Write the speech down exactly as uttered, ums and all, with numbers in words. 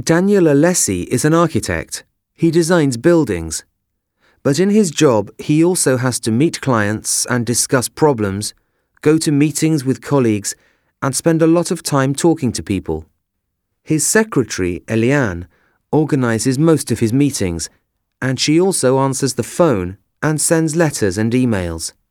Daniel Alessi is an architect. He designs buildings. But in his job, he also has to meet clients and discuss problems, go to meetings with colleagues, and spend a lot of time talking to people. His secretary, Eliane, organizes most of his meetings, and she also answers the phone and sends letters and emails.